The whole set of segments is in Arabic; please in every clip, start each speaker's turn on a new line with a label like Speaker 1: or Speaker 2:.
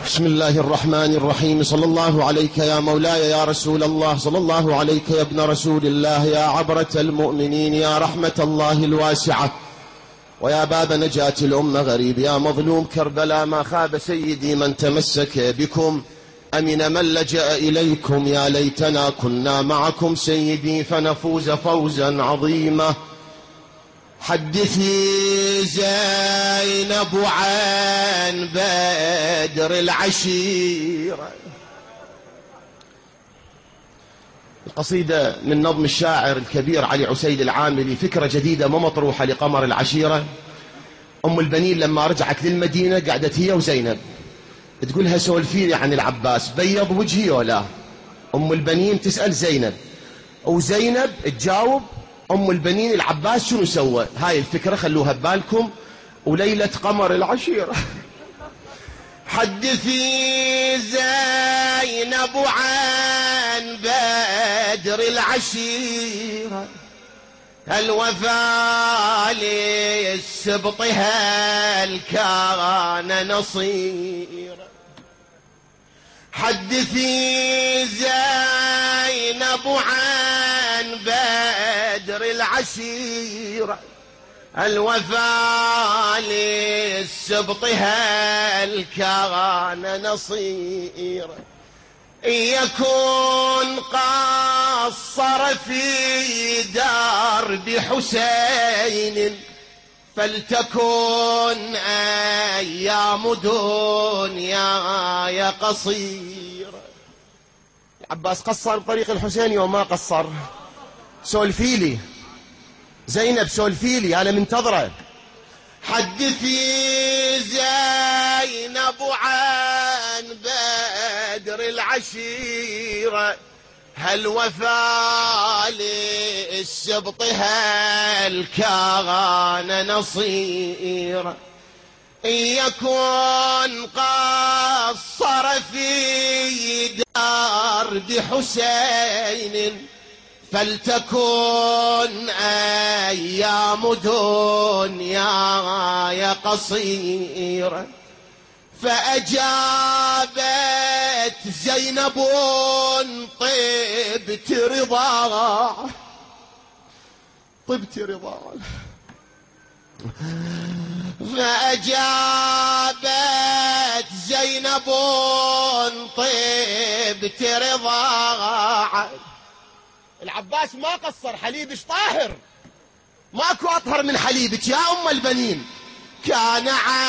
Speaker 1: بسم الله الرحمن الرحيم. صلى الله عليك يا مولاي يا رسول الله، صلى الله عليك يا ابن رسول الله، يا عبرة المؤمنين، يا رحمة الله الواسعة، ويا باب نجاة الأمة غريب، يا مظلوم كربلاء ما خاب سيدي من تمسك بكم، أمن من لجأ إليكم، يا ليتنا كنا معكم سيدي فنفوز فوزا عظيما. حدثي زينب عن بدر العشيرة. القصيدة من نظم الشاعر الكبير علي عسيد العاملي، فكرة جديدة ما مطروحة لقمر العشيرة. أم البنين لما رجعت للمدينة قعدت هي وزينب تقولها سولفيني عن العباس، بيض وجهي ولا؟ أم البنين تسأل زينب وزينب تجاوب أم البنين العباس شنو سوى. هاي الفكرة خلوها ببالكم. وليلة قمر العشيرة. حدثي زينب عن بدر العشيرة، الوفاء للسبط هل كان نصيرا. حدثي زينب عن بدر العشيرة، الوفاء للسبط هل كان نصيرا. إن يكن قصر في درب حسين، فلتكن أيام دنياي قصيرة. عباس قصر طريق الحسين وما قصر. سولفيلي زينب، سولفيلي أنا منتظرة. حدثي زينب عن بدر العشيرة، هل وفى للسبط هل كان نصيرا. إن يكن قصر في درب حسين، فلتكن أيام دنياي قصيرة. فأجابت زينب طبت رضاع، طبت رضاع. فأجابت زينب طبت رضاع. العباس ما قصر، حليبش طاهر، ماكو أطهر من حليبك يا أم البنين. كان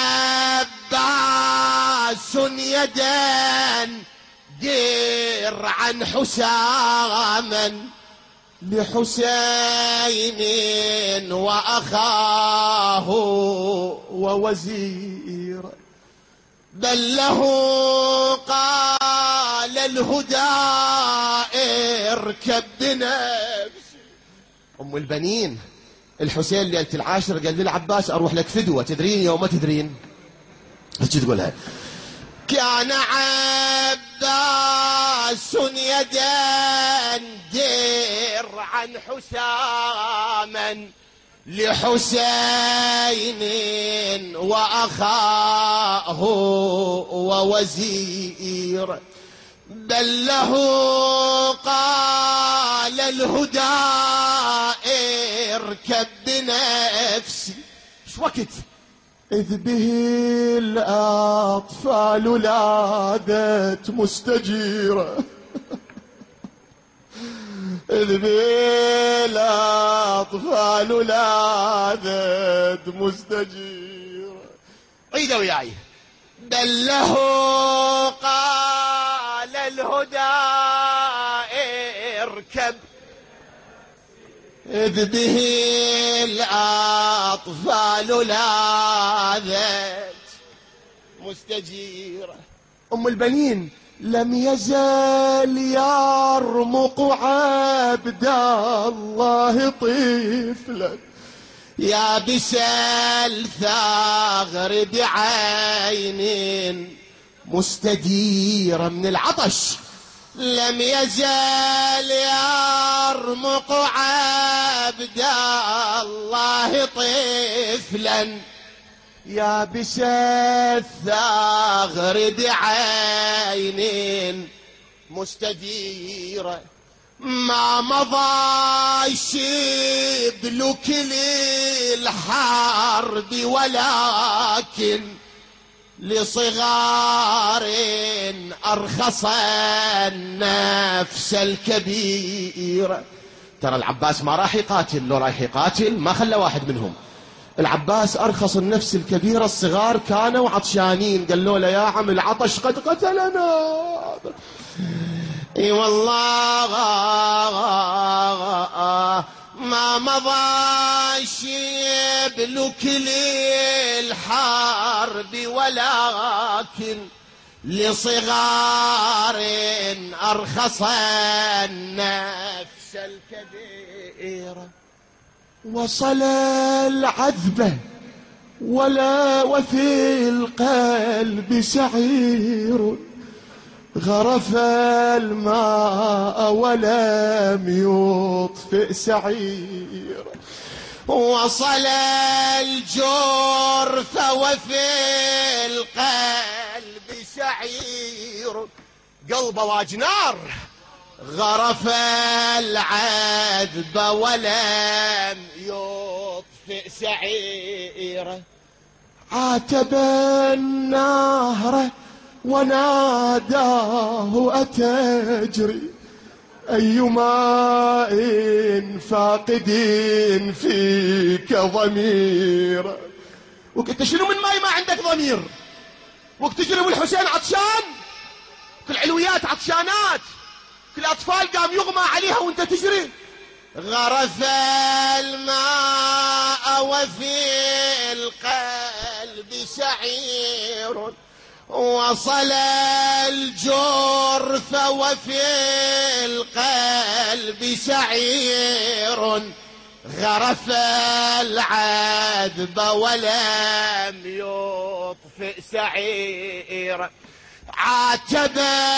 Speaker 1: عباس يدا درعا حساما لحسين وأخاه ووزيرا، بل له قال الهدى اركب بنفسي. أم البنين الحسين ليلة العاشر قال للعباس أروح لك فدوة، تدرين يوم ما تدرين؟ ايش تقولها؟ كان عباس يدا درعا حساما لحسين وأخاه ووزيرا، بل له قال الهدى اركب بنفسي. ايش وقت إذ به الأطفال لاذت مستجيرة، إذ به الأطفال لاذت مستجيرة. عيدوا وياي. بل له قال الهدى اركب، إذ به الأطفال لاذت مستجيرة. أم البنين لم يزل يرمق عبد الله طفلا، يابس الثغر بعين مستديرة من العطش. لم يزال يرمق عبد الله طفلا، يا بس الثغر بعين مستديرة، ما مضى شبل كل الحرب ولكن لصغار أرخص النفس الكبيرة. ترى العباس ما راح يقاتل، لو راح يقاتل ما خلى واحد منهم. العباس أرخص النفس الكبيرة، الصغار كانوا عطشانين، قالوا له يا عم العطش قد قتلنا. اي والله ما مضى شبل كل الحرب ولكن لصغار أرخص النفس الكبيرة. وصل العذبة ولا وفي القلب سعير، غرف الماء ولم يطفئ سعير. وصل الجرف وفي القلب سعير، قلبه واجنار، غرف العذب ولم يطفئ سعيره. عاتب النهر وناداه أتجري، أي ماء فاقد فيك ضمير. وقلت شنو من ماي ما عندك ضمير؟ وقت تجري الحسين عطشان، كل علويات عطشانات، كل أطفال قام يغمى عليها وانت تجري. غرف الماء وفي القلب سعير، وصل الجرف وفي القلب سعير، غرف العذب ولم يطفئ سعير. عاتب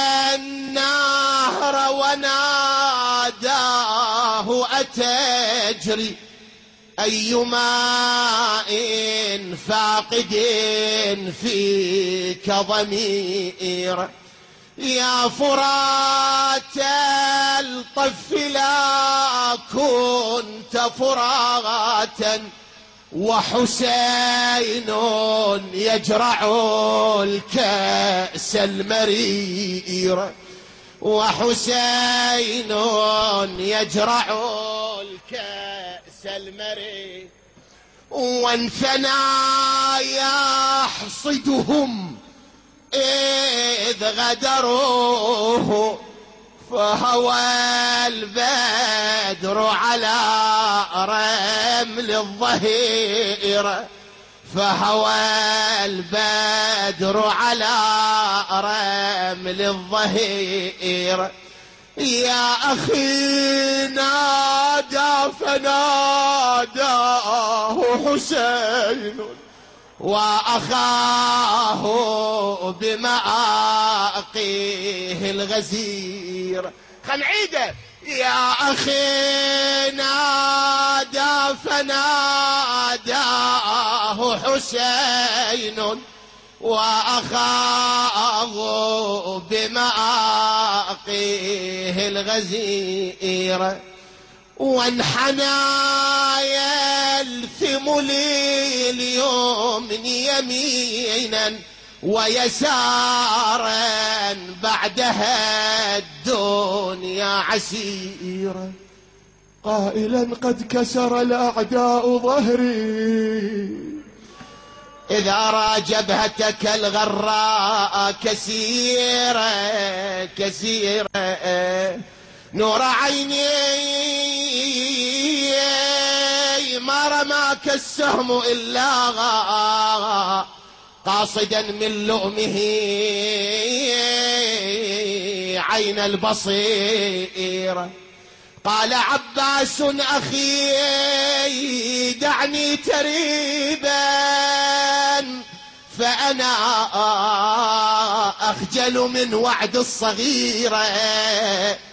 Speaker 1: النهر وناداه أتجري، أي ماء فاقد فيك ضمير. يا فرات الطف لا كنت فراتا، وحسين يجرع الكأس المرير. وحسين يجرع الكأس المرير. وانثنى يحصدهم إذ غدروه، فهوى البدر على رمل الظهيرة. فهوى البدر على رمل الظهيرة. يا أخي نادى فناداه حسين، وأخاه بمآقيه الغزير. خنعيده يا أخي نادى فناداه حسين، وأخاه بمآقيه الغزير. وانحنى يلثم لي اليمن يمينا ويسارا، بعدها الدنيا عسيرة، قائلا قد كسر الأعداء ظهري، إذا أرى جبهتك الغراء كسيرة كسيرة. نور عيني ما رماك السهم إلا قاصدا من لؤمه عين البصيرة. قال عباس أخي دعني تريبا، فأنا أخجل من وعد الصغيرة،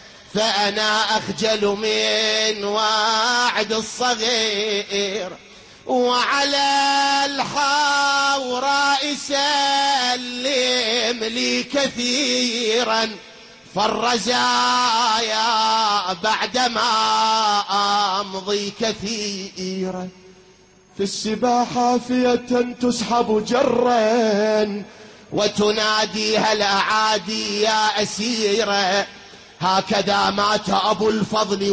Speaker 1: فأنا أخجل من وعد الصغير. وعلى الحوراء سلم لي كثيرا فالرزايا بعدما أمضي كثيرا. في السباحة حافية تسحب جرا وتناديها الأعادي يا أسيرة. هكذا مات أبو الفضل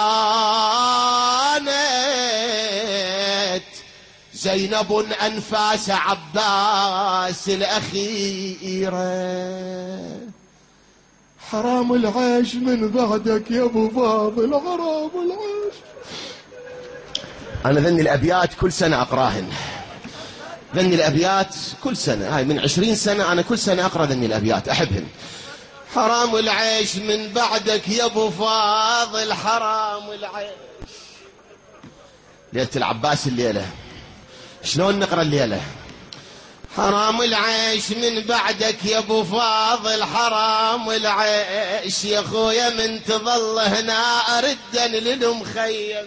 Speaker 1: وكانت زينب أنفاس عباس الأخيرة. حرام العيش من بعدك يا أبو فاضل، حرام العيش. أنا ذني الأبيات كل سنة أقراهن، ذني الأبيات كل سنة، هاي من 20 سنة أنا كل سنة أقرأ ذني الأبيات أحبهن. حرام العيش من بعدك يا أبو فاضل، حرام العيش. ليلة العباس الليلة شلون نقرأ الليلة؟ حرام العيش من بعدك يا ابو فاضل، حرام العيش يا خويا من تظل هنا أردا للمخيم.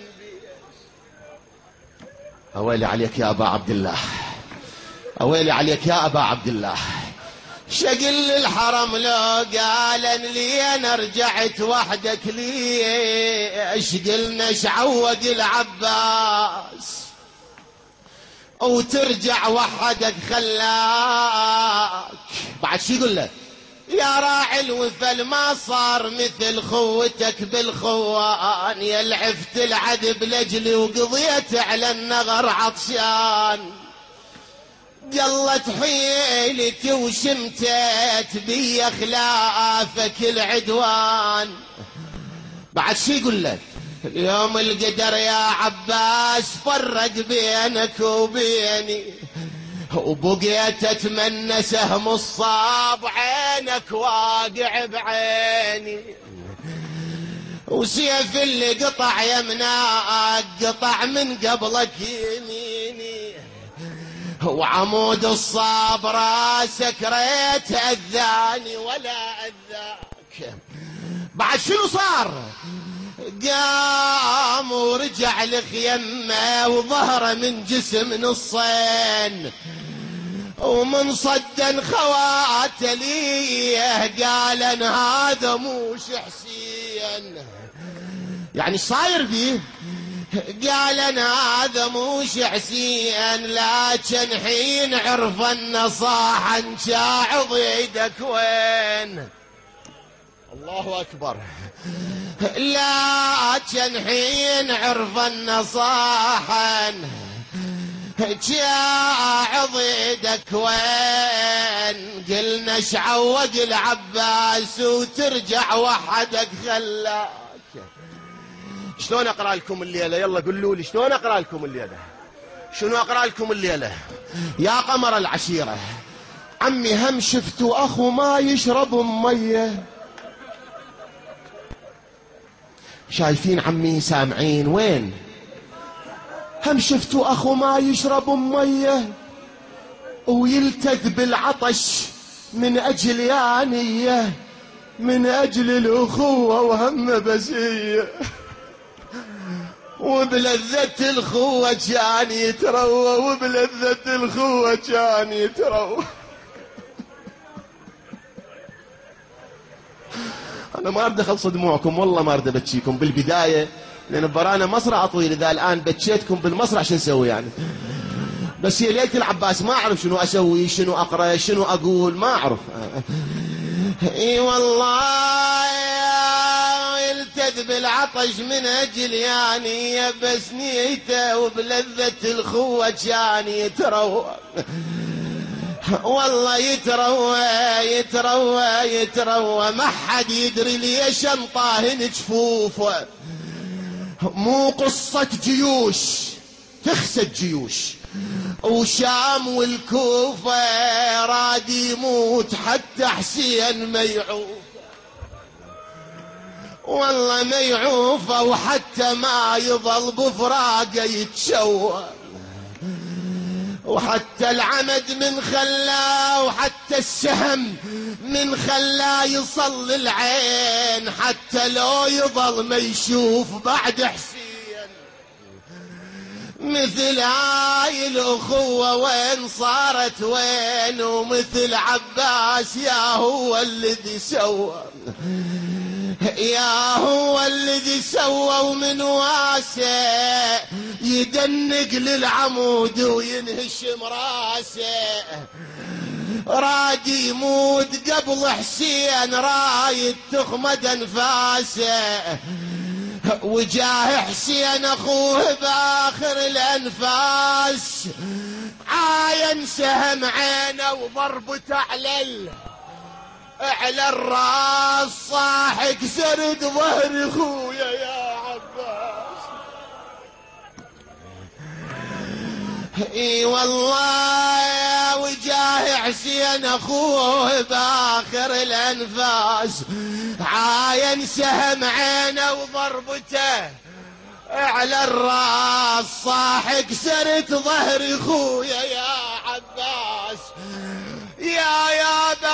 Speaker 1: أويلي عليك يا أبا عبد الله، أويلي عليك يا أبا عبد الله. شقل الحرم لو قالن لي أنا رجعت وحدك ليش؟ قلنا شعوق العباس وترجع وحدك خلاك. بعد شي يقول له؟ يا راعي الوفل ما صار مثل خوتك بالخوان، يا العفت العذب لجلي وقضيت على النغر عطشان. قلت حيلتي وشمتت بي خلافك العدوان. بعد شي يقول لك؟ اليوم القدر يا عباس فرق بينك وبيني، وبقيت اتمنى سهم الصاب عينك واقع بعيني، وسيف اللي قطع يمناك قطع من قبلك يميني، وعمود الصاب راسك ريت اذاني ولا اذاك. بعد شنو صار؟ قام ورجع لخيمه وظهره من جسم نصين، ومن صدا خواته ليه قال ان هذا موش حسين. يعني صاير بيه؟ قال ان هذا موش حسين، لكن حين عرف النصاحة انشاعض يدك وين. الله اكبر. لكن حين عرف النصاحة جاء ضيدك وين، قلنا شعوق العباس وترجع وحدك خلاك. شلون اقرا لكم الليله؟ يلا قولوا لي شلون اقرا لكم الليله؟ شنو اقرا لكم الليله؟ يا قمر العشيره، عمي هم شفتوا اخو ما يشرب ميه. شايفين عمي؟ سامعين؟ وين؟ هم شفتوا اخو ما يشرب ميه ويلتذ بالعطش من اجل يانيه، من اجل الاخوه وهم بزيه، وبلذة الخوة كان يتروى، وبلذة الخوة كان يتروى. أنا ما أريد أخلص دموعكم، والله ما أريد أبكيكم بالبداية، لأن برانا مصرع طويل. إذا الآن بكيتكم بالمصرع شو نسوي يعني؟ بس هي ليلة العباس ما أعرف شنو أسوي، شنو أقرأ، شنو أقول، ما أعرف. إي والله يلتذ بالعطش من أجل يعني بس نيته، وبلذة الخوة كان يتروى. والله يتروى يتروى يتروى، ما حد يدري ليش انطاهن جفوفه. مو قصة جيوش تخسد جيوش، وشام والكوفة راد يموت حتى حسين ما يعوف. والله ما يعوفه وحتى ما يظل بفراقه يتشوى، وحتى العمد من خلاه، وحتى السهم من خلاه يصل العين، حتى لو يظل ما يشوف بعد حسين. مثل هاي الأخوة وين صارت وين، ومثل عباس يا هو الذي سوى، يا هو الذي سوى ومن واسع يدنق للعمود وينهشم راسه، راد يموت قبل حسين رايد تخمد انفاسه، وجاه حسين اخوه باخر الانفاس عاين سهم عينه وضربته على الراس، صاح كسرت ظهر اخويا يا عباس. اي والله يا وجاه حسين اخوه باخر الانفاس عاين سهم عينه وضربته على الراس، صاح كسرت ظهر اخويا يا عباس. يا ابا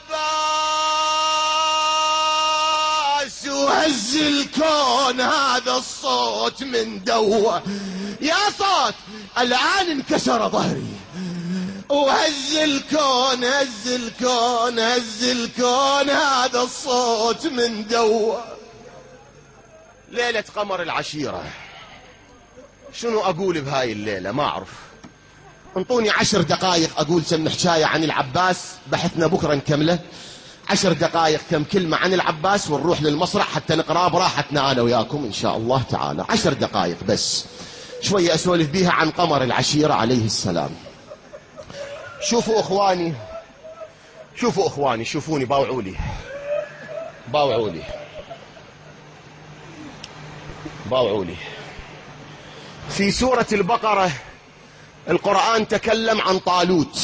Speaker 1: عباس وهز الكون هذا الصوت من دوه، يا صوت الآن انكسر ظهري، وهز الكون هز الكون هز الكون هذا الصوت من دوه. ليلة قمر العشيرة، شنو أقول بهاي الليلة ما أعرف. انطوني 10 دقائق أقول سم حكاية عن العباس، بحثنا بكرة نكمله. 10 دقائق كم كلمة عن العباس ونروح للمسرح حتى نقرأ براحتنا أنا وياكم إن شاء الله تعالى. 10 دقائق بس شوية أسولف بيها عن قمر العشيرة عليه السلام. شوفوا إخواني، شوفوا إخواني، شوفوني، باوعوا لي باوعوا لي باوعوا لي. في سورة البقرة القرآن تكلم عن طالوت.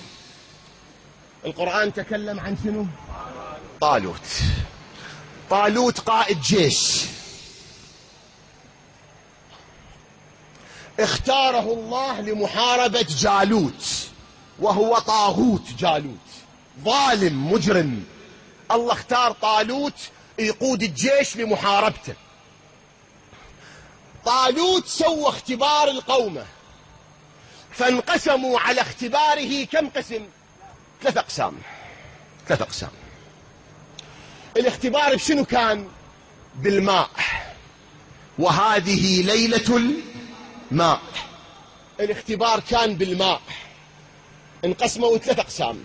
Speaker 1: القرآن تكلم عن شنو؟ طالوت. طالوت قائد جيش، اختاره الله لمحاربة جالوت، وهو طاغوت جالوت ظالم مجرم. الله اختار طالوت يقود الجيش لمحاربته. طالوت سوى اختبار القومة، فانقسموا على اختباره كم قسم؟ 3 أقسام. 3 أقسام. الاختبار بشنو كان؟ بالماء، وهذه ليلة الماء. الاختبار كان بالماء. انقسموا 3 أقسام.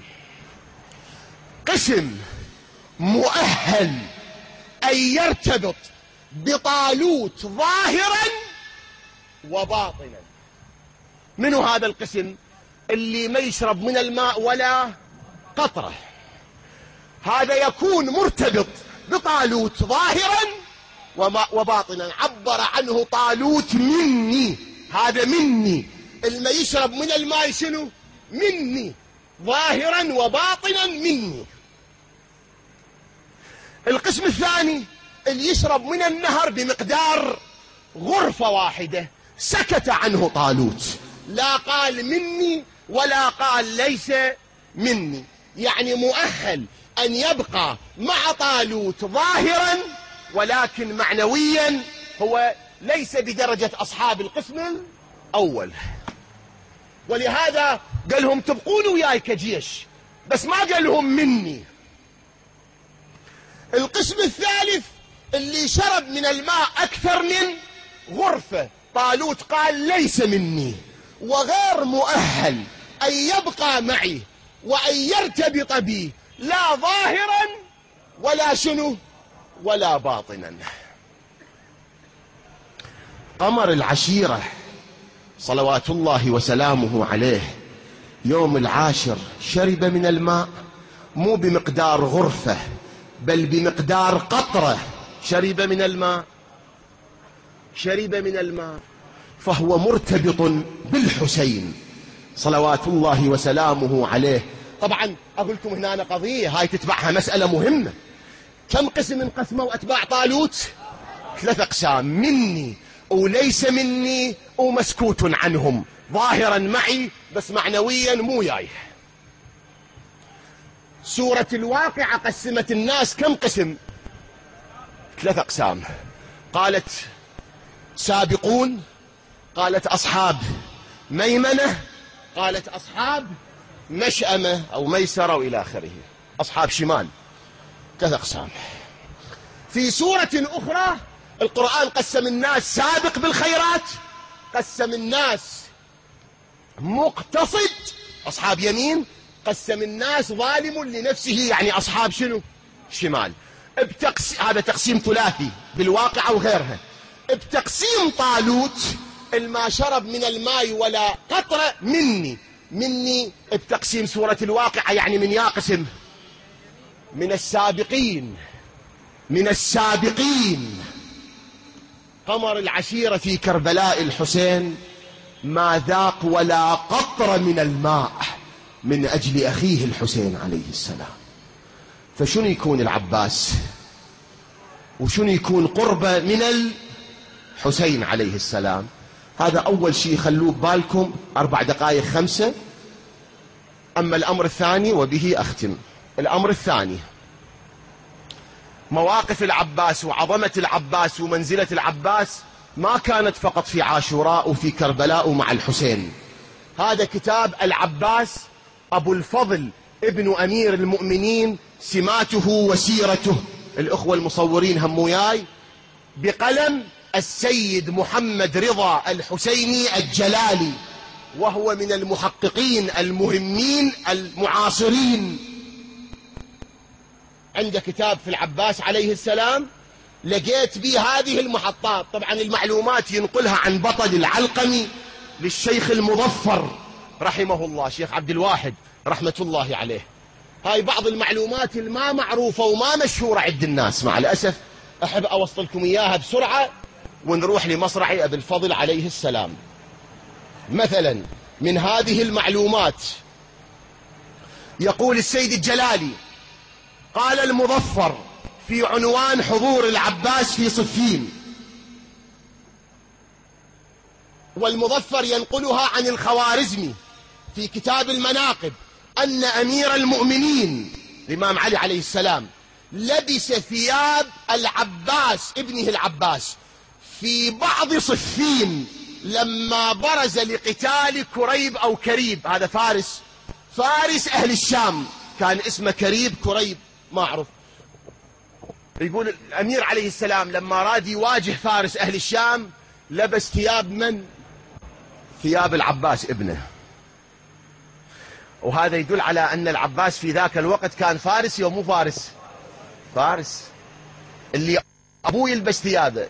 Speaker 1: قسم مؤهل أن يرتبط بطالوت ظاهرا وباطنا. منو هذا القسم؟ اللي ما يشرب من الماء ولا قطرة، هذا يكون مرتبط بطالوت ظاهرا وباطنا. عبر عنه طالوت مني، هذا مني. اللي ما يشرب من الماء شنو؟ مني، ظاهرا وباطنا مني. القسم الثاني اللي يشرب من النهر بمقدار غرفة واحدة، سكت عنه طالوت، لا قال مني ولا قال ليس مني. يعني مؤهل أن يبقى مع طالوت ظاهرا، ولكن معنويا هو ليس بدرجة أصحاب القسم الأول. ولهذا قال لهم تبقون وياي كجيش، بس ما قال لهم مني. القسم الثالث اللي شرب من الماء أكثر من غرفة، طالوت قال ليس مني، وغير مؤهل أن يبقى معي وأن يرتبط بي، لا ظاهرا ولا شنو ولا باطنا. قمر العشيرة صلوات الله وسلامه عليه يوم العاشر شرب من الماء، مو بمقدار غرفة بل بمقدار قطرة. شرب من الماء، شرب من الماء، فهو مرتبط بالحسين صلوات الله وسلامه عليه. طبعا أقول لكم هنا قضية هاي تتبعها مسألة مهمة. كم قسم انقسموا أتباع طالوت؟ 3 أقسام: مني وليس مني ومسكوت عنهم، ظاهرا معي بس معنويا مو وياي. سورة الواقعة قسمت الناس كم قسم؟ 3 أقسام. قالت سابقون قالت أصحاب ميمنة، قالت أصحاب مشأمة أو ميسرة وإلى آخره، أصحاب شمال، 3 أقسام. في سورة أخرى القرآن قسم الناس سابق بالخيرات، قسم الناس مقتصد أصحاب يمين، قسم الناس ظالم لنفسه يعني أصحاب شنو؟ شمال. هذا تقسيم ثلاثي بالواقع وغيرها. بتقسيم طالوت الما شرب من الماء ولا قطرة مني بتقسيم سورة الواقعة يعني من يقسم من السابقين. قمر العشيرة في كربلاء الحسين ما ذاق ولا قطرة من الماء من أجل أخيه الحسين عليه السلام. فشنو يكون العباس وشنو يكون قربة من الحسين عليه السلام؟ هذا أول شيء خلوه ببالكم 4 دقائق 5. أما الأمر الثاني وبه أختم. الأمر الثاني مواقف العباس وعظمة العباس ومنزلة العباس ما كانت فقط في عاشوراء وفي كربلاء ومع الحسين. هذا كتاب العباس أبو الفضل ابن أمير المؤمنين سماته وسيرته، الأخوة المصورين هم وياي، بقلم السيد محمد رضا الحسيني الجلالي، وهو من المحققين المهمين المعاصرين. عنده كتاب في العباس عليه السلام لقيت به هذه المحطات. طبعا المعلومات ينقلها عن بطل العلقمي للشيخ المظفر رحمه الله، شيخ عبد الواحد رحمة الله عليه. هاي بعض المعلومات الما معروفة وما مشهورة عند الناس، مع الأسف أحب أوصلكم إياها بسرعة ونروح لمصرع أبي الفضل عليه السلام. مثلا من هذه المعلومات يقول السيد الجلالي قال المظفر في عنوان حضور العباس في صفين، والمظفر ينقلها عن الخوارزمي في كتاب المناقب، أن أمير المؤمنين الإمام علي عليه السلام لبس ثياب العباس ابنه العباس في بعض صفين لما برز لقتال كريب أو كريب، هذا فارس أهل الشام، كان اسمه كريب كريب ما أعرف. يقول الأمير عليه السلام لما راد يواجه فارس أهل الشام لبس ثياب من؟ ثياب العباس ابنه. وهذا يدل على أن العباس في ذاك الوقت كان فارسي ومو فارس اللي أبوه يلبس ثيابه.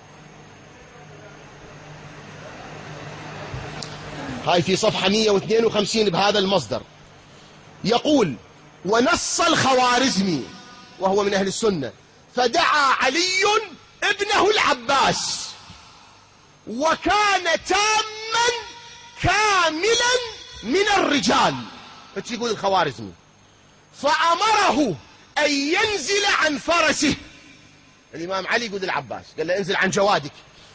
Speaker 1: هاي في صفحة 152 بهذا المصدر. يقول ونص الخوارزمي وهو من أهل السنة فدعا علي ابنه العباس وكان تاما كاملا من الرجال، يقول الخوارزمي، فأمره أن ينزل عن فرسه. الإمام علي يقول العباس قال له انزل عن جوادك،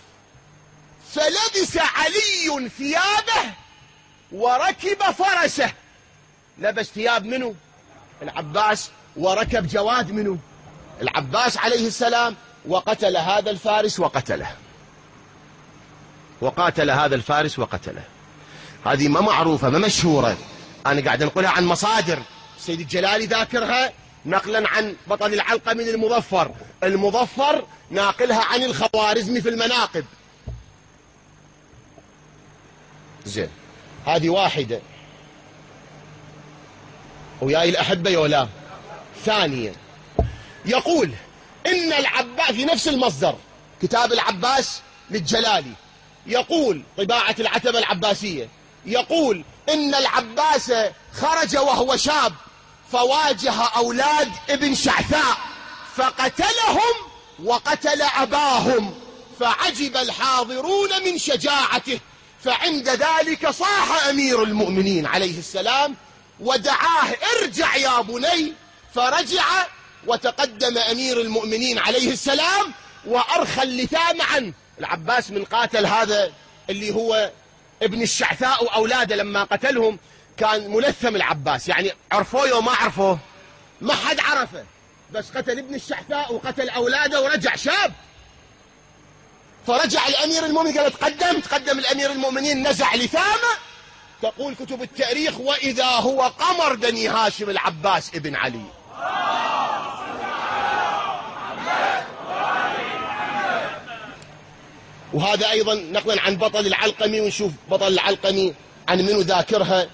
Speaker 1: فلبس علي ثيابه وركب فرسه. لبس ثياب منه؟ العباس. وركب جواد منه؟ العباس عليه السلام. وقتل هذا الفارس وقاتل هذا الفارس وقتله. هذه ما معروفة ما مشهورة، أنا قاعد أنقلها عن مصادر السيد الجلالي ذاكرها نقلا عن بطل العلقة من المظفر ناقلها عن الخوارزمي في المناقب. زين، هذه واحدة وياي الأحبة يولا. ثانيا يقول إن العباس في نفس المصدر كتاب العباس للجلالي، يقول طباعة العتبة العباسية، يقول إن العباس خرج وهو شاب فواجه أولاد ابن شعثاء فقتلهم وقتل أباهم، فعجب الحاضرون من شجاعته، فعند ذلك صاح أمير المؤمنين عليه السلام ودعاه ارجع يا بني، فرجع وتقدم أمير المؤمنين عليه السلام وأرخى اللثام عنه. العباس من قاتل هذا اللي هو ابن الشعثاء وأولاده، لما قتلهم كان ملثم العباس، يعني عرفوه وما عرفوه ما حد عرفه، بس قتل ابن الشعثاء وقتل أولاده ورجع شاب. فرجع الأمير المؤمنين قال تقدم الأمير المؤمنين نزع لثامة. تقول كتب التاريخ وإذا هو قمر بني هاشم العباس ابن علي. وهذا أيضا نقلا عن بطل العلقمي، ونشوف بطل العلقمي عن منو ذاكرها.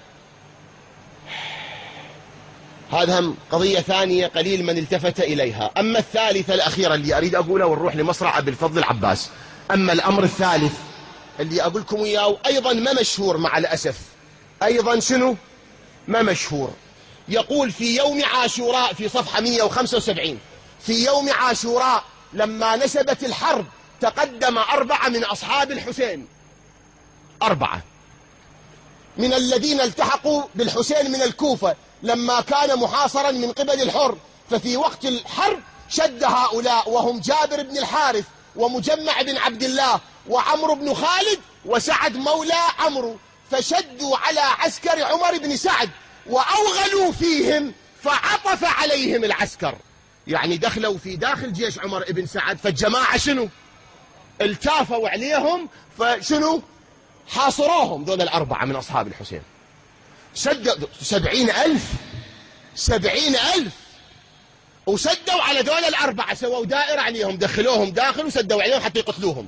Speaker 1: هذا هم قضية ثانية قليل من التفت إليها. أما الثالثة الأخيرة اللي أريد أقولها ونروح لمصرع أبي الفضل العباس. أما الأمر الثالث اللي أقول لكم إياه أيضا ما مشهور مع الأسف، أيضا شنو ما مشهور. يقول في يوم عاشوراء في صفحة 175: في يوم عاشوراء لما نشبت الحرب تقدم 4 من أصحاب الحسين، 4 من الذين التحقوا بالحسين من الكوفة لما كان محاصرا من قبل الحر. ففي وقت الحرب شد هؤلاء وهم جابر بن الحارث ومجمع بن عبد الله وعمرو بن خالد وسعد مولى عمرو، فشدوا على عسكر عمر بن سعد وأوغلوا فيهم فعطف عليهم العسكر. يعني دخلوا في داخل جيش عمر بن سعد، فالجماعة شنو التافوا عليهم، فشنو حاصروهم ذول 4 من أصحاب الحسين. سدوا 70,000 وسدوا على ذول 4، سووا دائرة عليهم، دخلوهم داخل وسدوا عليهم حتى يقتلوهم.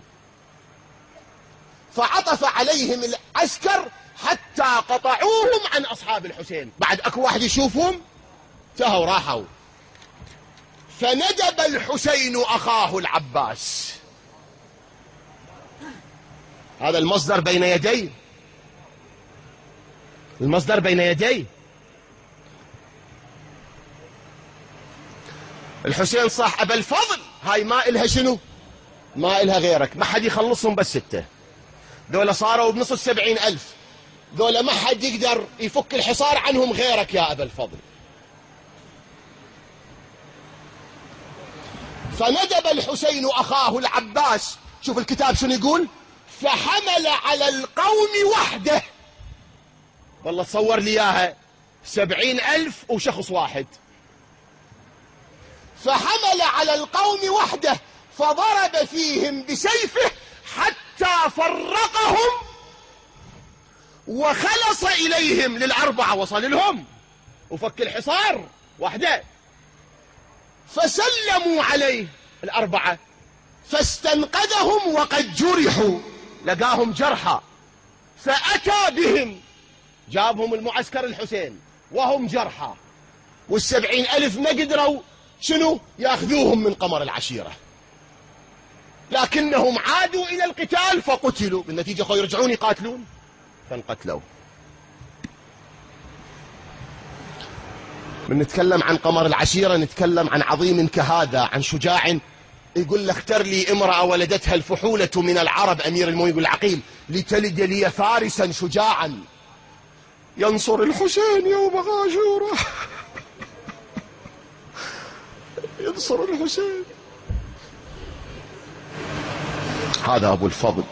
Speaker 1: فعطف عليهم العسكر حتى قطعوهم عن أصحاب الحسين. بعد أكو واحد يشوفهم تهوا راحوا. فندب الحسين أخاه العباس. هذا المصدر بين يدي، المصدر بين يدي. الحسين صاح أبا الفضل، هاي ما إلها شنو، ما إلها غيرك، ما حد يخلصهم بس 6. ذولا صاروا بنص 70,000، ذولا ما حد يقدر يفك الحصار عنهم غيرك يا أبا الفضل. فندب الحسين أخاه العباس، شوف الكتاب شنو يقول: فحمل على القوم وحده. والله تصور لي إياها 70,000 وشخص واحد. فحمل على القوم وحده فضرب فيهم بسيفه حتى فرقهم وخلص إليهم لل4، وصل لهم وفك الحصار وحده. فسلموا عليه ال4 فاستنقذهم وقد جرحوا، لقاهم جرحى، فأتى بهم، جابهم المعسكر الحسين وهم جرحى، وال70,000 ما قدروا شنو ياخذوهم من قمر العشيرة، لكنهم عادوا إلى القتال فقتلوا. بالنتيجة خو يرجعون يقاتلون فانقتلوا. من نتكلم عن قمر العشيرة نتكلم عن عظيم كهذا، عن شجاع. يقول له: اختر لي امرأة ولدتها الفحولة من العرب، أمير المؤمنين يقول العقيل: لتلد لي فارسا شجاعا ينصر الحسين يوم عاشوراء. ينصر الحسين. هذا أبو الفضل،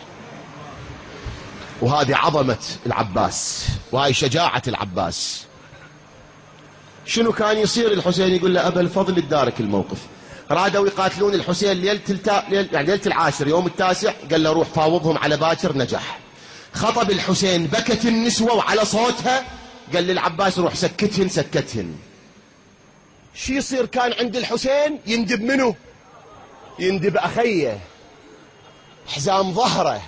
Speaker 1: وهذه عظمة العباس، وهاي شجاعة العباس. شنو كان يصير الحسين؟ يقول له: أبا الفضل الدارك الموقف. رادوا يقاتلون الحسين ليلة العاشر يوم التاسع، قال له: روح فاوضهم على باكر. نجح. خطب الحسين، بكت النسوة وعلى صوتها، قال للعباس: روح سكتهن. شي يصير كان عند الحسين؟ يندب منه؟ يندب أخيه، حزام ظهره،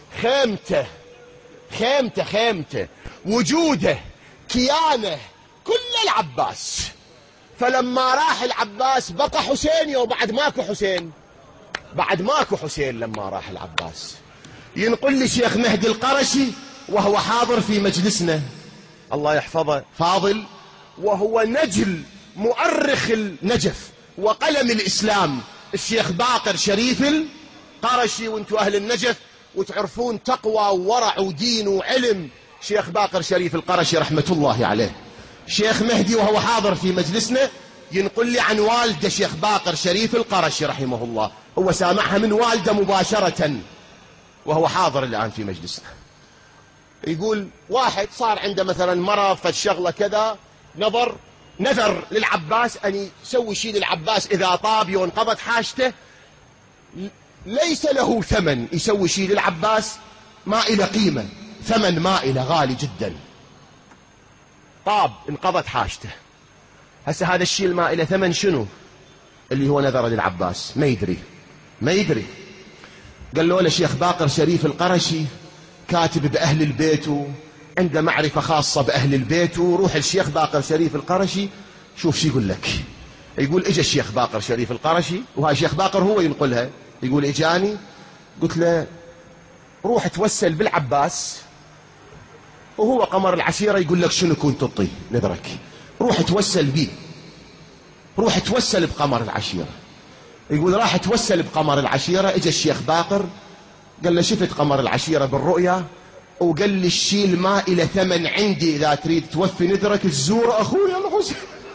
Speaker 1: خيمته، وجوده، كيانه، كل العباس. فلما راح العباس بقى حسين، وبعد ماكو حسين، بعد ماكو حسين. لما راح العباس ينقل لي شيخ مهدي القرشي وهو حاضر في مجلسنا، الله يحفظه، فاضل، وهو نجل مؤرخ النجف وقلم الإسلام، الشيخ باقر شريف القرشي. وانتم أهل النجف وتعرفون تقوى وورع ودين وعلم شيخ باقر شريف القرشي رحمة الله عليه. شيخ مهدي وهو حاضر في مجلسنا ينقل لي عن والده شيخ باقر شريف القرشي رحمه الله، هو سامعها من والده مباشرة وهو حاضر الآن في مجلسنا. يقول: واحد صار عنده مثلا مرض فالشغلة كذا، نذر للعباس أن يسوي شيء للعباس إذا طاب وانقضت حاجته، ليس له ثمن يسوي شيء للعباس، ما إلى قيمة، ثمن ما إلى غالي جدا. طاب انقضت حاجته. هسه هذا الشيء ما إلى ثمن شنو؟ اللي هو نذر للعباس، ما يدري. قال له شيخ باقر شريف القرشي كاتب بأهل البيت عنده معرفة خاصة بأهل البيت، وروح الشيخ باقر شريف القرشي شوف شي يقول لك. يقول اجى الشيخ باقر شريف القرشي، وهذا الشيخ باقر هو ينقلها، يقول اجاني قلت له روح توسل بالعباس، وهو قمر العشيرة يقول لك شنو كنت تعطيه نذرك، روح توسل بيه، روح توسل بقمر العشيرة. يقول راح توسل بقمر العشيرة، اجى الشيخ باقر قال له شفت قمر العشيرة بالرؤيا، وقال لي الشيء ما إلى ثمن عندي، إذا تريد توفي نذرك تزور أخويا الحسين.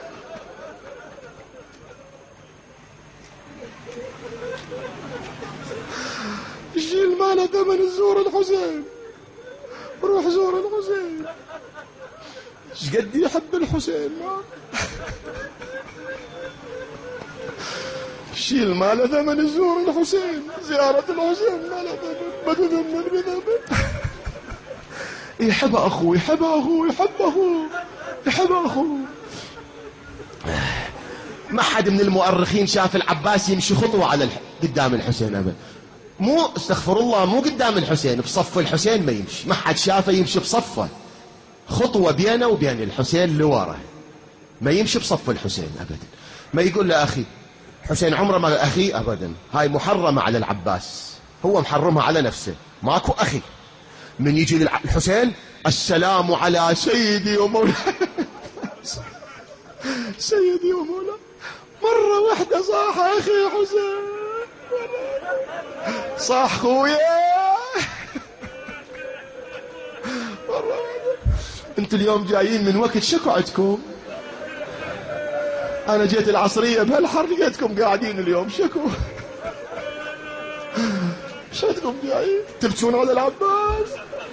Speaker 1: الشيء ما له ثمن تزور الحسين، روح زور الحسين. ايش قد يحب الحسين الشيء ما له ثمن تزور الحسين، زيارة الحسين ما له ثمن، ما تذمن بثمن. يحب أخوه، يحب أخوه، يحب أخوه، يحب أخوه. ما حد من المؤرخين شاف العباس يمشي خطوة على قدام الحسين أبدا، مو استغفر الله، مو قدام الحسين، بصف الحسين ما يمشي، ما حد شافه يمشي بصفه، خطوة بينه وبين الحسين لورا، ما يمشي بصف الحسين أبدا. ما يقول له أخي حسين، عمره ما أخي أبدا، هاي محرمة على العباس، هو محرمها على نفسه، ماكو أخي. من يجي للحسين السلام على سيدي ومولاي سيدي ومولاي، مرة واحدة صاح أخي حسين، صاح خويا مرة واحدة. انتوا اليوم جايين من وقت شكو عندكم؟ انا جيت العصرية بهالحر لقيتكم قاعدين اليوم شكو. شاتكم جايين تبكون على العباس.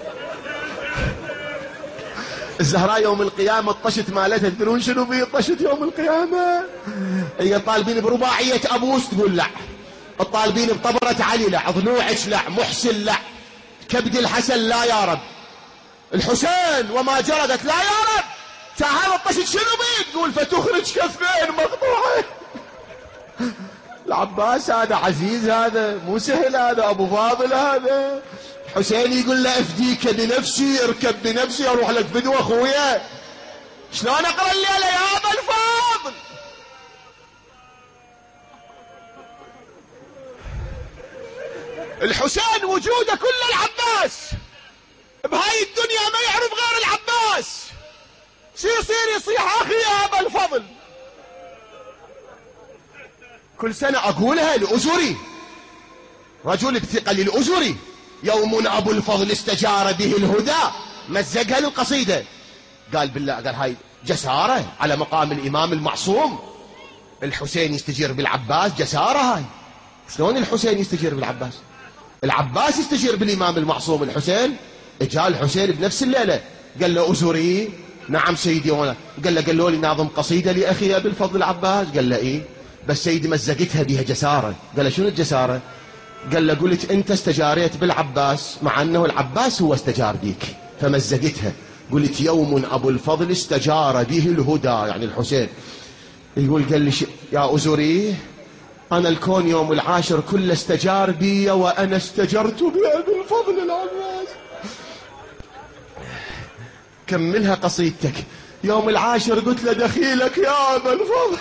Speaker 1: الزهراء يوم القيامة الطشت مالتها تدرون شنو بيه الطشت يوم القيامة؟ هي طالبين برباعية أبوس تقول لا، الطالبين بطبرة علي لا، ضلوعك لا، محسن لا، كبد الحسن لا يا رب، الحسين وما جردت لا يا رب. هذا الطشت شنو بيه؟ تقول فتخرج كفين مقطوعين. العباس هذا عزيز، هذا مو سهل، هذا أبو فاضل، هذا حسين يقول له افديك بنفسي، اركب بنفسي، اروح لك فدوة اخويا. شلون اقرا الليله يا ابا الفاضل؟ الحسين وجوده كل العباس، بهاي الدنيا ما يعرف غير العباس، شو يصير يصيح اخي يا ابا الفضل. كل سنة اقولها الازري، رجل بثقل الازري، يوم ابو الفضل استجار به الهدى، مزقها للقصيدة، قال بالله، قال هاي جسارة على مقام الامام المعصوم. الحسين يستجير بالعباس، جسارة هاي. شلون الحسين يستجير بالعباس؟ العباس يستجير بالامام المعصوم. الحسين اجا الحسين بنفس الليلة قال له ازري، نعم سيدي، وانا قال له لي ناظم قصيدة لاخي ابي الفضل العباس، قال له ايه، بس سيدي مزقتها بها جسارة. قال له شنو الجسارة؟ قال له قلت انت استجاريت بالعباس مع انه العباس هو استجار بيك، فمزقتها، قلت يوم ابو الفضل استجار به الهدى، يعني الحسين. يقول قال لي يا ازري، انا الكون يوم العاشر كله استجار بي، وانا استجرت بابي الفضل العباس. كملها قصيدتك. يوم العاشر قلت له دخيلك يا ابا الفضل.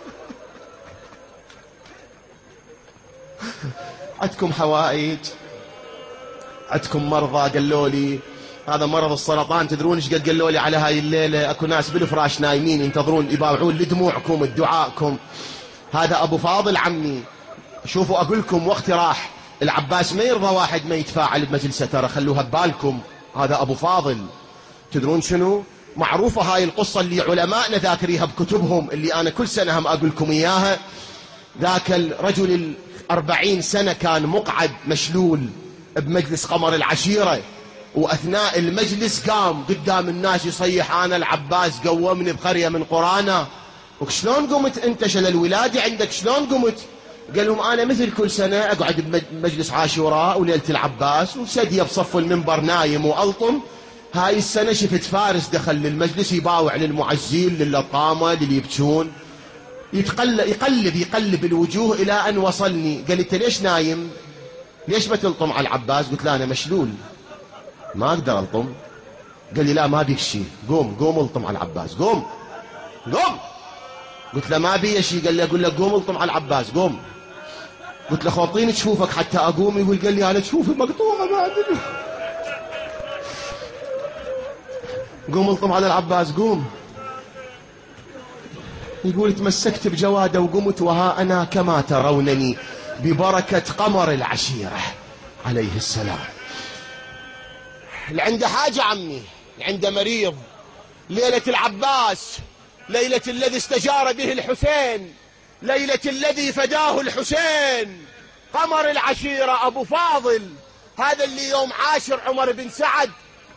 Speaker 1: عندكم حوائج، عندكم مرضى، قالوا لي هذا مرض السرطان، تدرون ايش قد قالوا لي على هاي الليله؟ اكو ناس بالفراش نايمين ينتظرون يباوعون لدموعكم لدعائكم. هذا ابو فاضل عمي. شوفوا اقول لكم وقت راح العباس ما يرضى واحد ما يتفاعل بمجلسه، ترى خلوها ببالكم، هذا ابو فاضل. تدرون شنو؟ معروفه هاي القصه اللي علماءنا ذاكريها بكتبهم، اللي انا كل سنه هم اقول لكم اياها. ذاك الرجل 40 سنة كان مقعد مشلول بمجلس قمر العشيرة، وأثناء المجلس قام قدام الناس يصيح أنا العباس قومني بقرية من قرانا. وشلون قمت أنت؟ شل الولادة عندك، شلون قمت؟ قال لهم أنا مثل كل سنة أقعد بمجلس عاشوراء وليلة العباس وسدي بصف المنبر نايم وألطم. هاي السنة شفت فارس دخل للمجلس يباوع للمعزين للطامة للي يبكون، يقلب الوجوه إلى أن وصلني. قال لي أنت ليش نايم؟ ليش ما تلطم على العباس؟ قلت له أنا مشلول ما أقدر ألطم. قال لي لا ما بيك شيء، قوم الطم على العباس، قوم. قلت له ما بي شيء. قال لي أقول لك قوم الطم على العباس، قوم. قلت له خاطيني تشوفك حتى أقوم. يقول قال لي أنا تشوفي مقطوعة بعد. قوم الطم على العباس، قوم. يقول تمسكت بجواده وقمت وها أنا كما ترونني ببركة قمر العشيرة عليه السلام. اللي عنده حاجة عمي، اللي عنده مريض، ليلة العباس، ليلة الذي استجار به الحسين، ليلة الذي فداه الحسين، قمر العشيرة أبو فاضل، هذا اللي يوم عاشر عمر بن سعد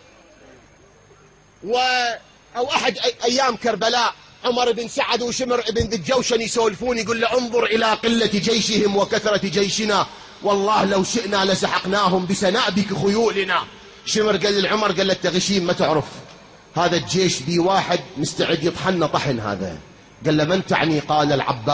Speaker 1: أو أحد أيام كربلاء، عمر بن سعد وشمر بن ذي الجوشن يسولفون، يقول له انظر إلى قلة جيشهم وكثرة جيشنا، والله لو شئنا لسحقناهم بسنابك خيولنا. شمر قال للعمر، قال له تغشيم ما تعرف هذا الجيش بي واحد مستعد يطحن طحن هذا. قال له من تعني؟ قال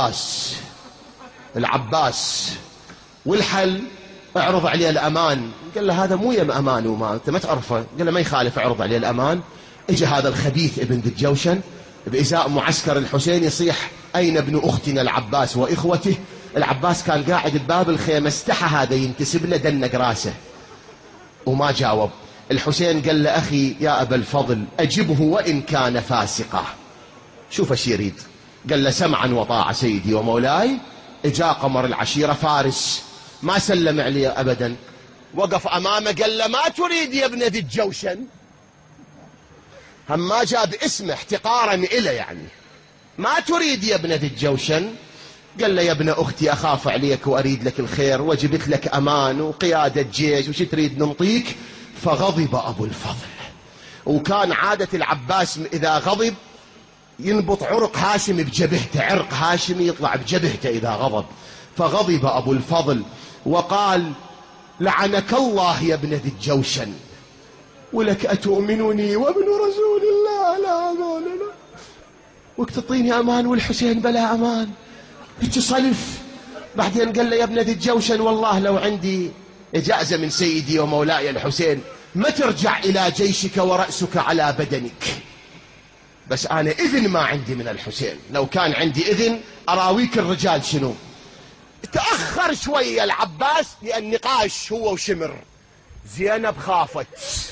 Speaker 1: العباس. والحل اعرض عليه الأمان. قال له هذا مو يم أمان وما أنت ما تعرفه. قال له ما يخالف اعرض عليه الأمان. اجى هذا الخبيث ابن ذي الجوشن بإزاء معسكر الحسين يصيح أين ابن أختنا العباس وإخوته؟ العباس كان قاعد بباب الخيمة، استحى هذا ينتسب له، دنق راسه وما جاوب. الحسين قال له أخي يا أبا الفضل أجبه وإن كان فاسقا. شوف ايش يريد. قال له سمعا وطاعة سيدي ومولاي. اجا قمر العشيرة فارس ما سلم عليه أبدا، وقف أمامه قال له ما تريد يا ابن ذي الجوشن؟ هم ما جاب اسمه احتقارا إله، يعني ما تريد يا ابن ذي الجوشن؟ قال له يا ابن أختي أخاف عليك وأريد لك الخير وجبت لك أمان وقيادة جيش وش تريد ننطيك؟ فغضب أبو الفضل. وكان عادة العباس إذا غضب ينبط عرق هاشم بجبهته، عرق هاشم يطلع بجبهته إذا غضب. فغضب أبو الفضل وقال لعنك الله يا ابن ذي الجوشن، ولك أتؤمنني وابن رسول الله لا أمان له، وتعطيني أمان والحسين بلا أمان، اتصلف. بعدين قال له يا ابن ذي الجوشن والله لو عندي إجازة من سيدي ومولاي الحسين ما ترجع إلى جيشك ورأسك على بدنك، بس أنا إذن ما عندي من الحسين، لو كان عندي إذن أراويك الرجال شنو. تأخر شوية العباس لأن نقاش هو وشمر. زينب خافت.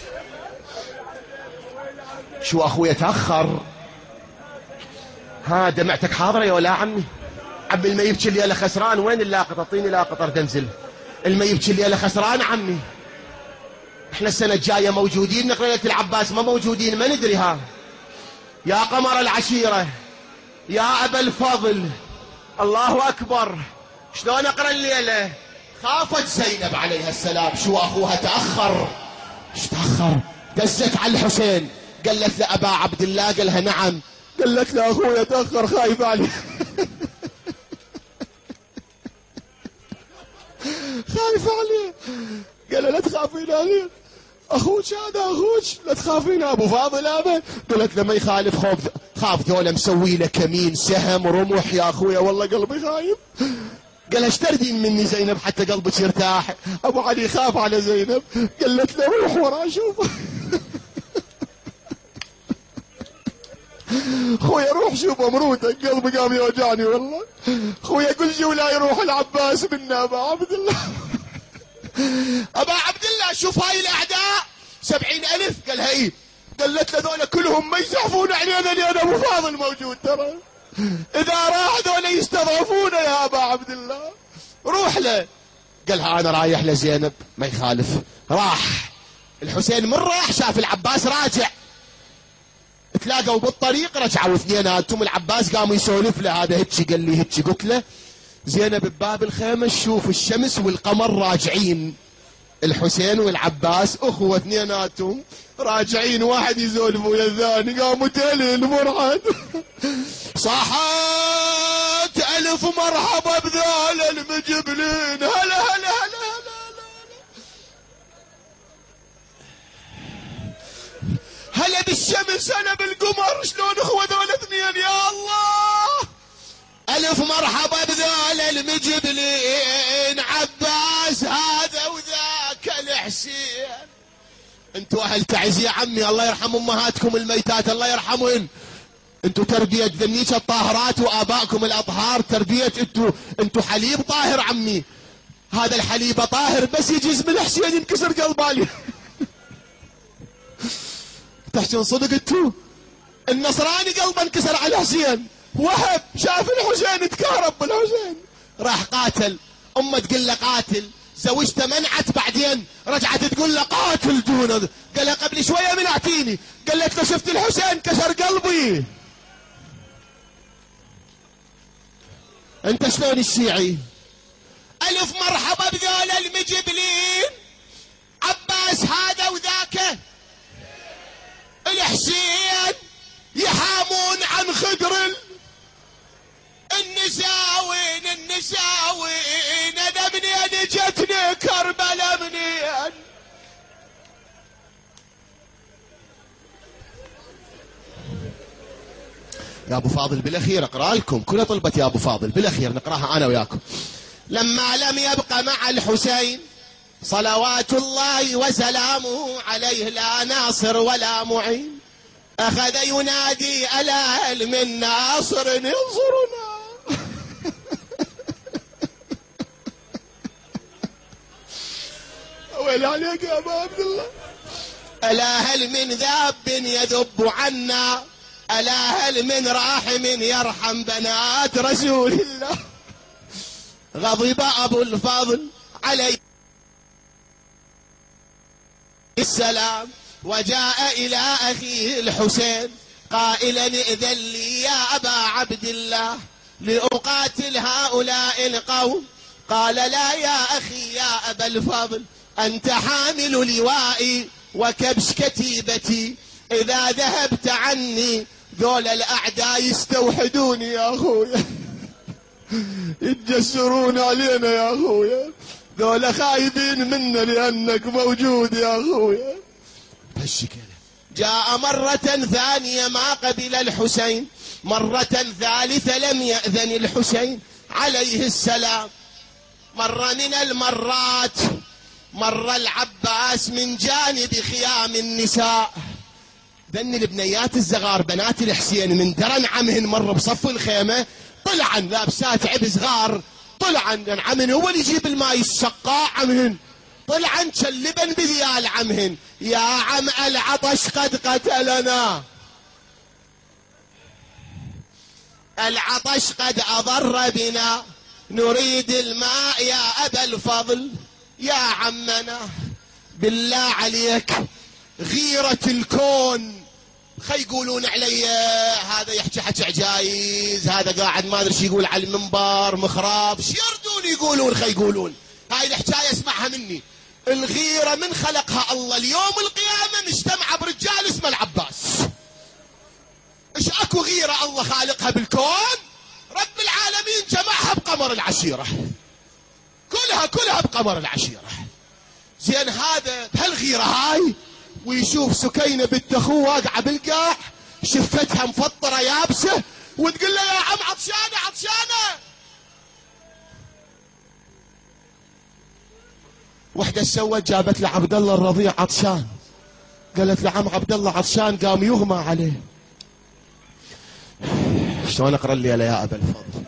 Speaker 1: شو أخويا تأخر؟ ها دمعتك حاضرة يا ولا عمي؟ عمي الما يبكي الليلة خسران. وين اللاقط؟ اعطيني لاقط ارد انزل. الما يبكي الليلة خسران عمي. احنا السنة الجاية موجودين نقرأ ليلة العباس، ما موجودين ما ندري. ها يا قمر العشيرة يا أبا الفضل الله أكبر، شلون أقرأ الليلة؟ خافت زينب عليها السلام. شو أخوها تأخر؟ ايش تأخر؟ دزت على الحسين قالت له أبا عبد الله، قالها نعم. قالت له أخويا تأخر خايف عليه. خايف عليه. قال لا تخافين عليه، أخوك هذا أخوك، لا تخافين أبو فاضل هذا. قالت له ما يخالف، خاف ذولا مسوي له كمين سهم رمح يا أخويا والله قلبي خايف. قال ايش تردين مني زينب حتى قلبك يرتاح؟ أبو علي خاف على زينب. قالت له روح ورا شوف. خويا روح شوف امرودك، قلبي قام يوجعني والله. خويا كل شيء ولا يروح العباس منا ابا عبد الله. ابا عبد الله شوف هاي الاعداء 70,000. قالها ايه؟ قالت له ذولا كلهم ما يزحفون علينا لان ابو فاضل موجود، ترى اذا راح ذولا يستضعفونا يا ابا عبد الله، روح له. قالها انا رايح لزينب ما يخالف. راح الحسين من راح شاف العباس راجع، تلاقوا بالطريق رجعوا اثنيناتهم. العباس قاموا يسولف له هذا هيك قال لي هيك، قلت له زينب بباب الخيمة تشوف الشمس والقمر راجعين، الحسين والعباس أخوة اثنيناتهم راجعين، واحد يسولف ويا الثاني. قاموا تلي المرحد. صاحت ألف مرحبا بذول المجبلين، هلا هلا هلا هلا هلا بالشمس، هلا بالقمر. شلون اخوة ذول اثنين يا الله؟ الف مرحبا بذول المجبلين، عباس هذا وذاك الحسين. انتوا اهل تعزية عمي، الله يرحم امهاتكم الميتات، الله يرحمهن. انتوا تربية ذنيك الطاهرات وابائكم الاطهار، تربية انتوا حليب طاهر عمي. هذا الحليب طاهر بس يجز من الحسين ينكسر قلبالي. تحسن صدق انتوا؟ النصراني قلبه انكسر على الحسين، وهب شاف الحسين تكهرب بالحسين، راح قاتل. امه تقول له قاتل، زوجته منعت، بعدين رجعت تقول له قاتل دونه. قال له قبل شويه منعتيني، قال لك لو شفت الحسين كسر قلبي. انت شلون الشيعي؟ الف مرحبا بذول المجبلين، عباس هذا وذاك الحسين، يحامون عن خدر النساوين. النساوين انا منين جتني كربلاء منين؟ يا ابو فاضل بالاخير اقرا لكم كلها طلبت يا ابو فاضل، بالاخير نقراها انا وياكم. لما لم يبق مع الحسين صلوات الله وسلامه عليه لا ناصر ولا معين، اخذ ينادي الا هل من ناصر ينصرنا. ويل عليك يا ابو عبد الله. الا هل من ذاب يذب عنا، الا هل من راحم يرحم بنات رسول الله. غضب ابو الفضل عليه السلام وجاء الى اخيه الحسين قائلا ائذن لي يا ابا عبد الله لاقاتل هؤلاء القوم. قال لا يا اخي يا ابا الفضل، انت حامل لوائي وكبش كتيبتي، اذا ذهبت عني ذول الاعداء يستوحدوني يا اخويا. يتجسرون علينا يا اخويا، ذول خايبين منا لانك موجود يا اخويا. هالشكل جاء مرة ثانية ما قبل الحسين، مرة ثالثة لم يأذن الحسين عليه السلام. مر من المرات مر العباس من جانب خيام النساء، ذن البنيات الزغار بنات الحسين من درن عمهن مر بصف الخيمة، طلعن لابسات عب صغار، طلعن عمهن هو اللي يجيب الماي السقاء عمهن، طلعن شلبا بذيال عمهن. يا عم العطش قد قتلنا، العطش قد أضر بنا، نريد الماء يا أبا الفضل يا عمنا. بالله عليك غيرة الكون، خي يقولون علي هذا يحكي حكي عجايز، هذا قاعد ما ادري شو يقول على المنبر مخراب، شو يردون يقولون، خي يقولون هاي الحكايه اسمعها مني. الغيره من خلقها الله اليوم القيامه مجتمعه برجال اسمه العباس. ايش اكو غيره الله خالقها بالكون؟ رب العالمين جمعها بقمر العشيره، كلها بقمر العشيره. زين هذا بهالغيره هاي ويشوف سكينه بنت اخوه واقعه بالقاع، شفتها مفطره يابسه، وتقول له يا عم عطشانه عطشانه. وحده سوت جابت له عبد الله الرضيع عطشان، قالت له عم عبد الله عطشان، قام يغمى عليه. شلون اقرا الليله يا ابا الفضل؟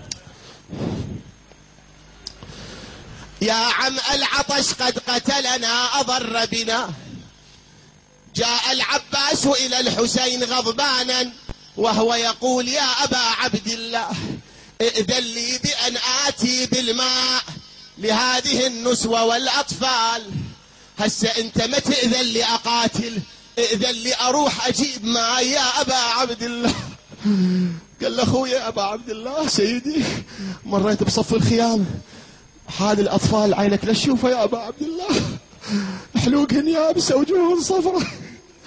Speaker 1: يا عم العطش قد قتلنا أضر بنا. جاء العباس إلى الحسين غضبانا وهو يقول يا أبا عبد الله ائذن لي بأن آتي بالماء لهذه النسوة والأطفال. هسه أنت ما تأذن لي أقاتل، ائذن لي أروح أجيب ماء يا أبا عبد الله. قال له أخويا أبا عبد الله سيدي مريت بصف الخيام، حال الأطفال عينك لا تشوفه يا أبا عبد الله، حلوقهن يابسة وجوههن صفرة،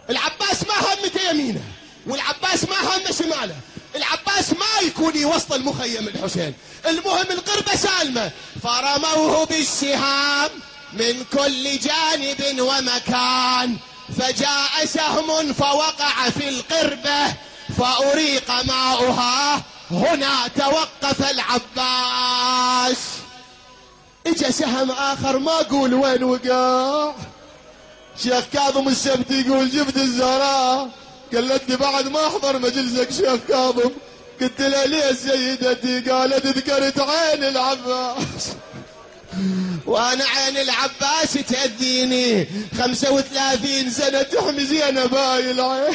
Speaker 1: العباس ما همته يمينه والعباس ما همه شماله، العباس ما يكون يوصل مخيم الحسين، المهم القربة سالمة. فرموه بالسهام من كل جانب ومكان، فجاء سهم فوقع في القربة فأريق ماؤها، هنا توقف العباس. اجا سهم آخر ما قول وين وقع. شيخ كاظم السبتي يقول جبت الزهراء قالت لي بعد ما احضر مجلسك شيخ كاظم. قلت لها ليه سيدتي؟ قالت ذكرت عين العباس وانا عين العباس تأذيني 35 سنة تحمي زينب هاي العين.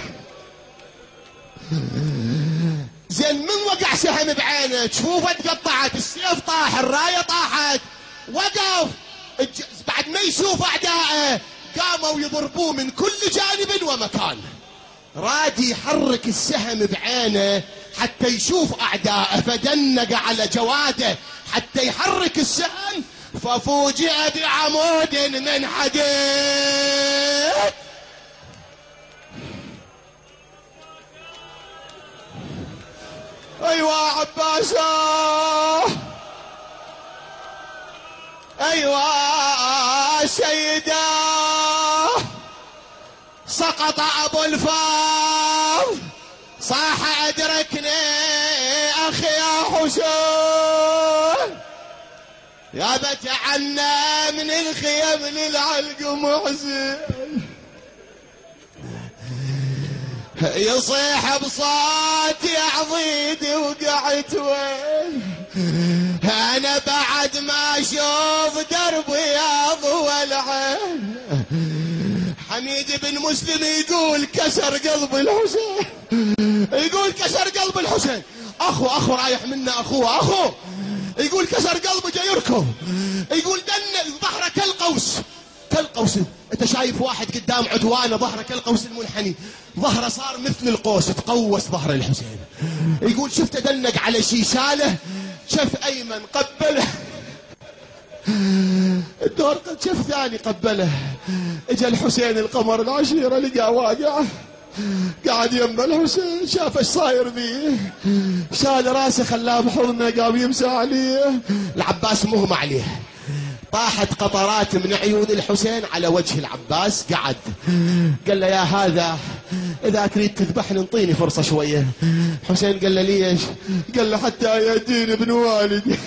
Speaker 1: زين من وقع سهم بعينه تشوفه تقطعت، السيف طاح، الراية طاحت، وقف. بعد ما يشوف اعدائه قاموا يضربوه من كل جانب ومكان. راد يحرك السهم بعينه حتى يشوف اعدائه، فدنق على جواده حتى يحرك السهم، ففوجئ بعمود من حديد. ايوه عباسه، ايوه سيده. سقط ابو الفاض صاح ادركني اخي يا حسين، يا بت عنا من الخيم للعلق محسن. يصيح بصوت يا عضيدي وقعت وين، انا بعد ما اشوف دربي يا ضوى العين. حميد بن مسلم يقول كسر قلب الحسين، يقول كسر قلب الحسين. اخو رايح منا اخوه، اخو يقول كسر قلبه جاي يركض، يقول دن ظهره كالقوس، كالقوس. انت شايف واحد قدام عدوانه ظهره كالقوس المنحني، ظهره صار مثل القوس، تقوس ظهر الحسين. يقول شفته دنق على شيشاله، شف ايمن قبله، الدور قد شف ثاني قبله. اجا الحسين القمر العشيرة لقى واقع قاعد يم الحسين، شاف ايش صاير بيه، شال راسه خلاه بحضنه قام يمسح عليه. العباس مغمى عليه، طاحت قطرات من عيون الحسين على وجه العباس. قعد قال له يا هذا اذا تريد تذبحني انطيني فرصة شوية. حسين قال له ليش؟ قال له حتى يأتيني ابن والدي.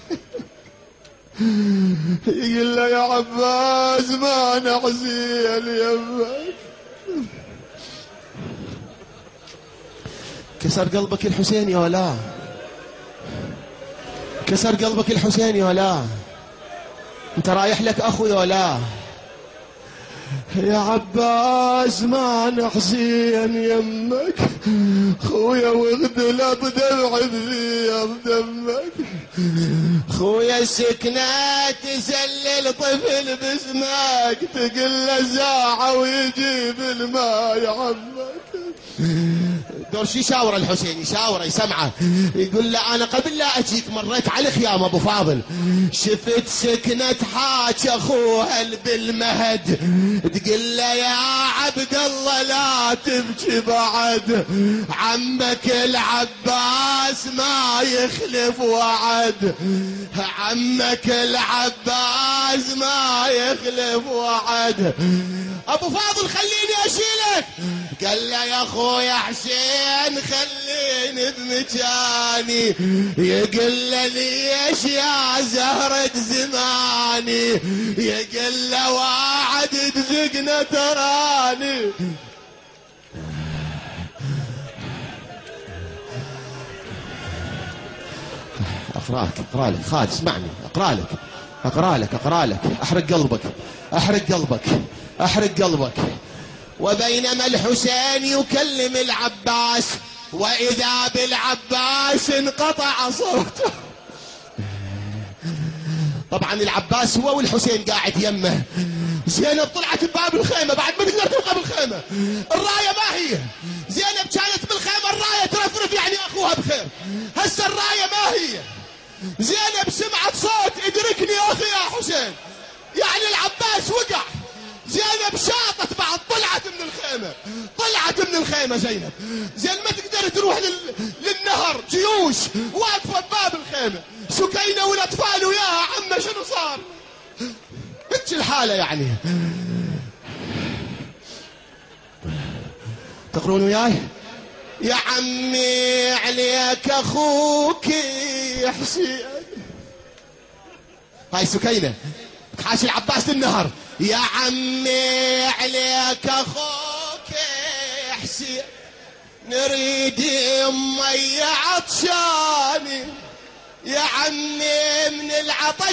Speaker 1: يقول له يا عباس ما نحزين يمك. كسر قلبك الحسين يا ولا؟ كسر قلبك الحسين يا ولا؟ انت رايح لك اخو يا ولا؟ يا عباس ما نحزين يمك، خويا واغدل بدمع بثياب دمك، خويا السكنة تسلل طفل باسمك، تقل له ساعة ويجيب الماء يا عمك. دور شي شاور الحسين، يشاوره يسمعه، يقول له انا قبل لا اجيك مريت على خيام ابو فاضل، شفت سكنة حاج اخوها بالمهد، تقول له يا عبد الله لا تبكي بعد، عمك العباس ما يخلف وعد، عمك العباس ما يخلف وعد. ابو فاضل خليني اشيلك. قال له يا اخويا حسين خليني بمكاني. يقول له ليش يا زهرة زماني؟ يقول له واعد تذقنا تراني. اقرا لك خالد، اسمعني، اقرا لك احرق قلبك. وبينما الحسين يكلم العباس واذا بالعباس انقطع صوته. طبعا العباس هو والحسين قاعد يمه. زينب طلعت بباب الخيمه بعد ما تقدر تبقى بالخيمه، الرايه ما هي. زينب كانت بالخيمه الرايه ترفرف يعني اخوها بخير، هسه الرايه ما هي. زينب سمعت صوت ادركني يا اخي يا حسين، يعني العباس وقع. زينب شاطت بعد، طلعت من الخيمة زينب. زين ما تقدر تروح للنهر، جيوش واقفة بباب الخيمة، سكينة والأطفال وياها. عمه شنو صار؟ هيك الحالة يعني. تقرون وياي؟ يا عمي عليك أخوك حسين. هاي سكينة تحاشي العباس للنهر. يا عمي عليك أخوك حسين، نريد مي عطشاني، يا عمي من العطش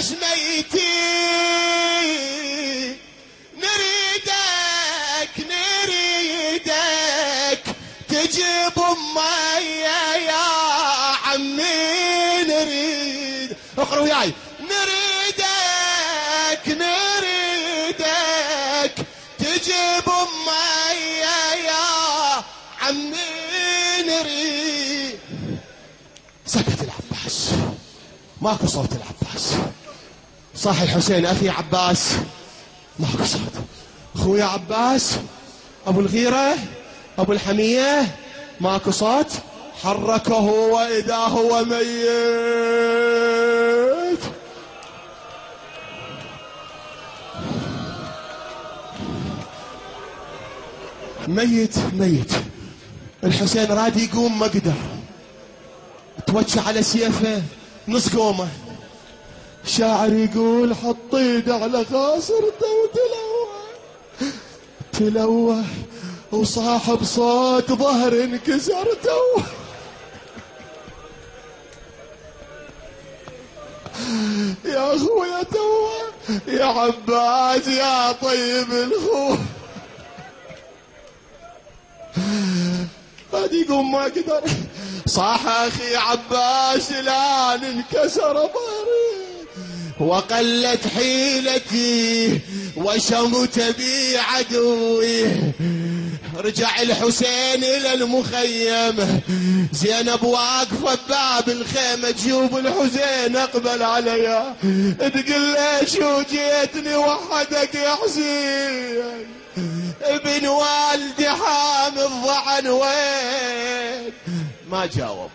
Speaker 1: ميتين، نريدك تجيب مي يا عمي، نريد. اقرأ وياي. نريدك تجيب مي يا عمي، نريد. سكت العباس، ماكو صوت العباس. صاح الحسين أخي عباس، ماكو صوت. أخويا عباس أبو الغيرة أبو الحمية، ماكو صوت. حركه وإذا هو ميت. ميت. الحسين راد يقوم ما قدر، توجه على سيفه نص قومه. شاعر يقول حط ايده على خاصرته تلوه وصاح بصوت ظهر انكسرته. يا اخويا توه يا عباس يا طيب الخوف. هذه يقوم ما قدر. صاح اخي عباس الان انكسر ظهري وقلت حيلتي وشمت بي عدوي. رجع الحسين الى المخيم، زينب واقفه بباب الخيمه تجوب الحسين اقبل عليها تقول له شو جيتني وحدك يا حسين، ابن والدي حامي الضعن وين؟ ما جاوب،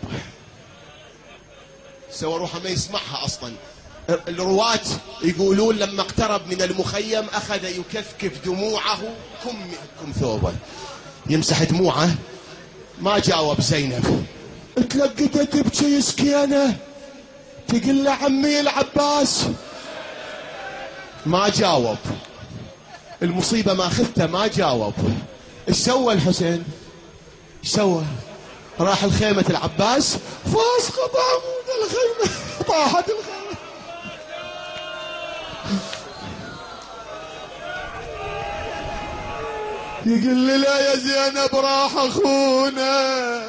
Speaker 1: سوى روحه ما يسمعها اصلا. الرواة يقولون لما اقترب من المخيم اخذ يكفكف دموعه، كم ثوبه يمسح دموعه. ما جاوب زينب، تلقيته تبكي سكينه تقول له عمي العباس، ما جاوب. المصيبة ما خفته، ما جاوب. ايش سوى الحسين؟ ايش سوى؟ راح الخيمة العباس، فاسقط عمود الخيمة، طاحت الخيمة. يقول لي لا يا زينب راح اخونا،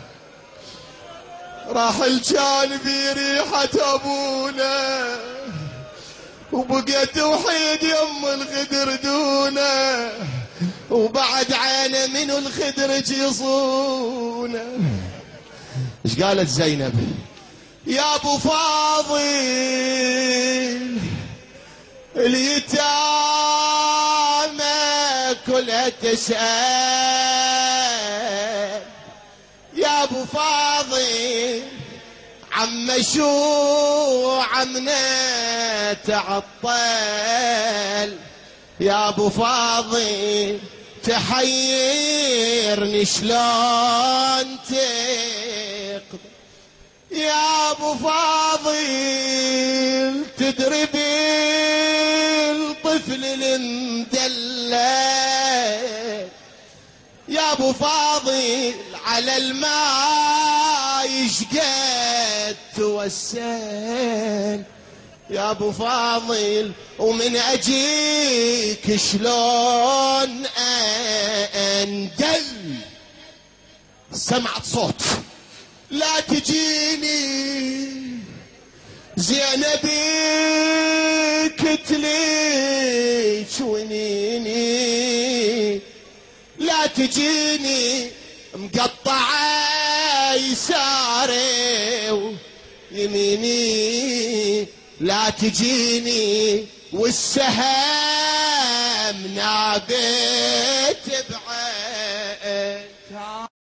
Speaker 1: راح الجان بريحة ابونا، وبقيت وحيد يم الخدر دونه، وبعد عينه من الخدر جيصونه. ايش قالت زينب؟ يا ابو فاضل اليتامى كلها تسأل، يا ابو فاضل عم شو عمنا تعطل، يا ابو فاضل تحيرني شلون تقدر، يا ابو فاضل تدري بالطفل المدلل، يا ابو فاضل على الماء يشقد توسل، يا ابو فاضل ومن اجيك شلون اندل. سمعت صوت، لا تجيني زينبي كتلي شوينيني، لا تجيني مقطعة يساري ويميني، لا تجيني والسهم نابت